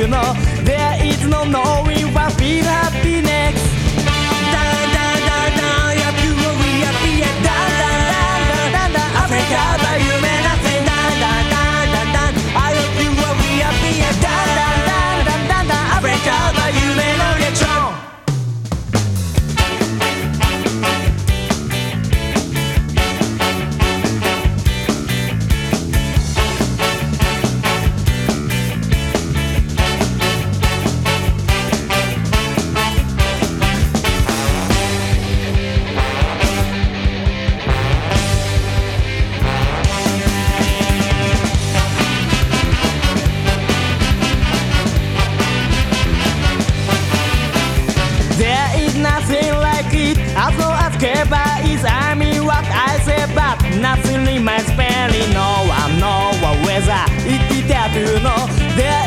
you know there is no knowing what will happen next. Down, down, down, down, yeah, you will be happy. Down, down, down, down, down, down, Africa, but you may not say down, down, down, down, down. I hope you will be happy. Down, down, down, down, down, down, Africa, but you may not get strong. There is nothing like it as long as Keba is. I mean what I say, but nothing remains spending. No one know what weather it is there to know. There